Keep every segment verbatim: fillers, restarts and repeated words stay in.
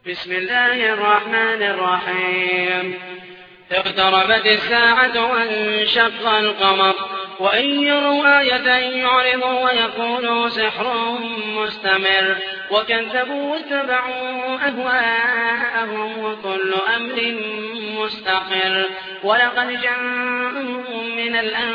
بسم الله الرحمن الرحيم اقتربت الساعة وانشق القمر وإن يروا آية يعرضوا ويقولوا سحر مستمر وكذبوا واتبعوا أهواءهم وكل أمر مستقر ولقد جاءهم من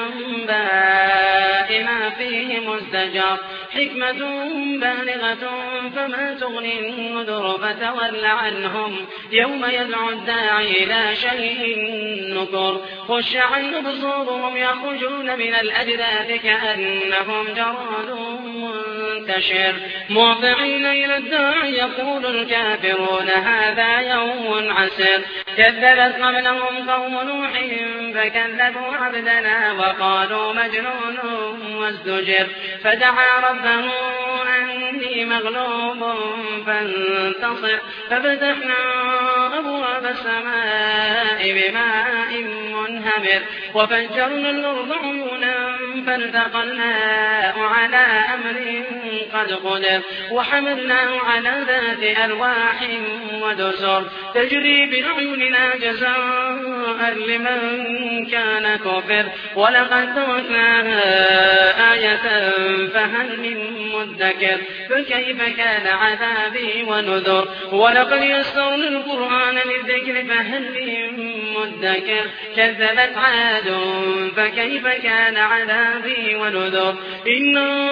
الأنباء ما فيه مزدجر حكمة بالغة فما تغني النذر فتول عنهم يوم يدعو الداعي إلى شيء نكر خش عن أبصارهم يخرجون من الأجداث كأنهم جراد منتشر مهطعين إلى الداعي يقول الكافرون هذا يوم عسر كذبت قبلهم قوم نوح فكذبوا عبدنا وقالوا مجنون وازدجر فدعا ربه أني مغلوب فانتصر ففتحنا أبواب السماء بماء منهمر وفجرنا الأرض عيونا فالتقى الماء على أمر قد قدر وحملناه على ذات ألواح ودسر تجري بأعيننا جزاء لمن كان كفر ولقد تركناها آية فهل من مدكر فكيف كان عذابي ونذر ولقد يسرنا القرآن للذكر فهل من مدكر كذبت عاد فكيف كان عذابي ونذر إنا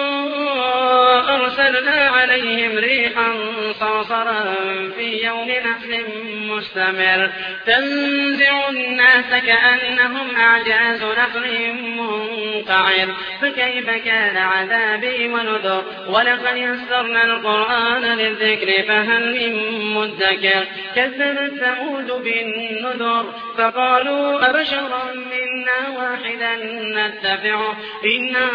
أرسلنا عليهم ريحا صرصرا في يوم نحس مستمر تنزع الناس كأنهم أعجاز نخل منقعر فكيف كان عذابي ونذر ولقد يسرنا القرآن للذكر فهل من مدكر كذبت ثمود بالنذر فقالوا أبشرا منا واحدا نتبعه إنا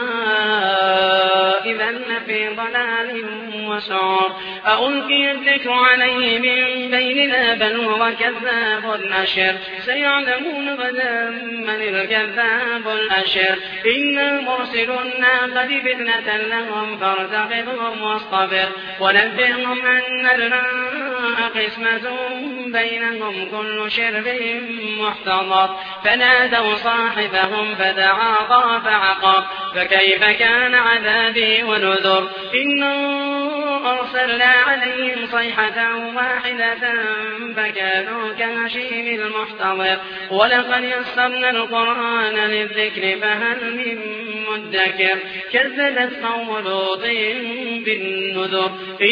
إذا لفي ضلال وسعر ألقي الذكر عليه من بيننا بل هو كذاب أشر سيعلمون غدا من الكذاب الأشر إنا مرسل الناقة فتنة لهم فارتقبهم واصطبر ونبئهم أن الماء قسمة بينهم كل شرب محتضر فنادوا صاحبهم فتعاطى فعقر فكيف كان عذابي ونذر إنا أرسلنا عليهم صيحة واحدة فكانوا كهشيم المحتضر ولقد يسرنا القرآن للذكر فهل من مدكر كذبت قوم لوط بالنذر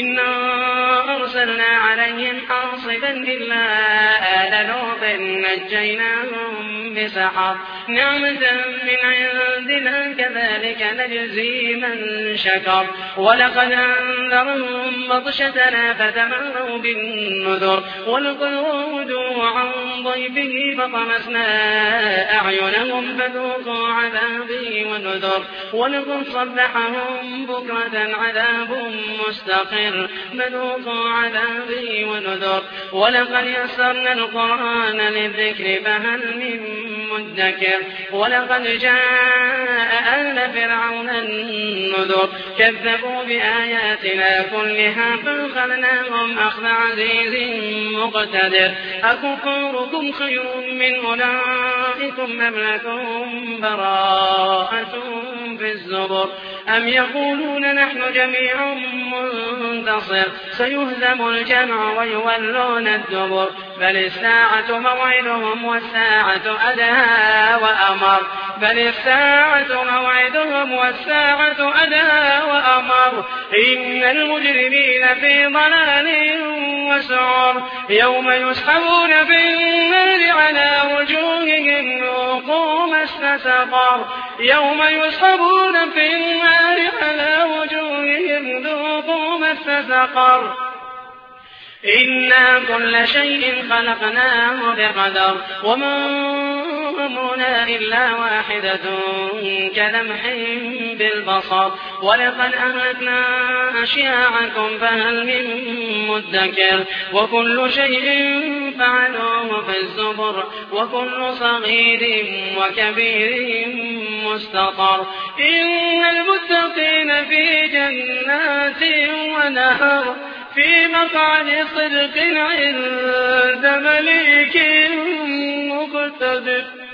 إنا أرسلنا عليهم حاصبا إلا آل لوط نجيناهم بسحر نعمة من عندنا كذلك نجزي من شكر ولقد أنذرهم بطشتنا فتمروا بالنذر ولقد راودوا عن ضيفه فطمسنا أعينهم فذوقوا عذابي ونذر ولقد صبحهم بكرة عذاب مستقر فذوقوا عذابي ونذر ولقد يسرنا القرآن للذكر فهل من مدكر ولقد جاء آل فرعون النذر كذبوا بآياتنا كلها فأخذناهم أخذ عزيز مقتدر أكفاركم خير من أولئكم أم لكم براءة في الزبر أم يقولون نحن جميع منتصر سيهزم الجمع ويولون الدبر بل الساعة موعدهم والساعة أدهى وأمر بل الساعة موعدهم والساعة أدهى وأمر إن المجرمين في ضلال وسعر يوم يسحبون في النار على وجوههم ذوقوا مس سقر يوم يسحبون في النار على وجوههم ذوقوا مس سقر إنا كل شيء خلقناه بقدر وما أمرنا إلا واحدة كلمح بالبصر ولقد أهلكنا أشياعكم فهل من مدكر وكل شيء فعلوه في الزبر وكل صغير وكبير مستطر إن المتقين في جنات ونهر في مقعد صدق عند مليك مقتدر.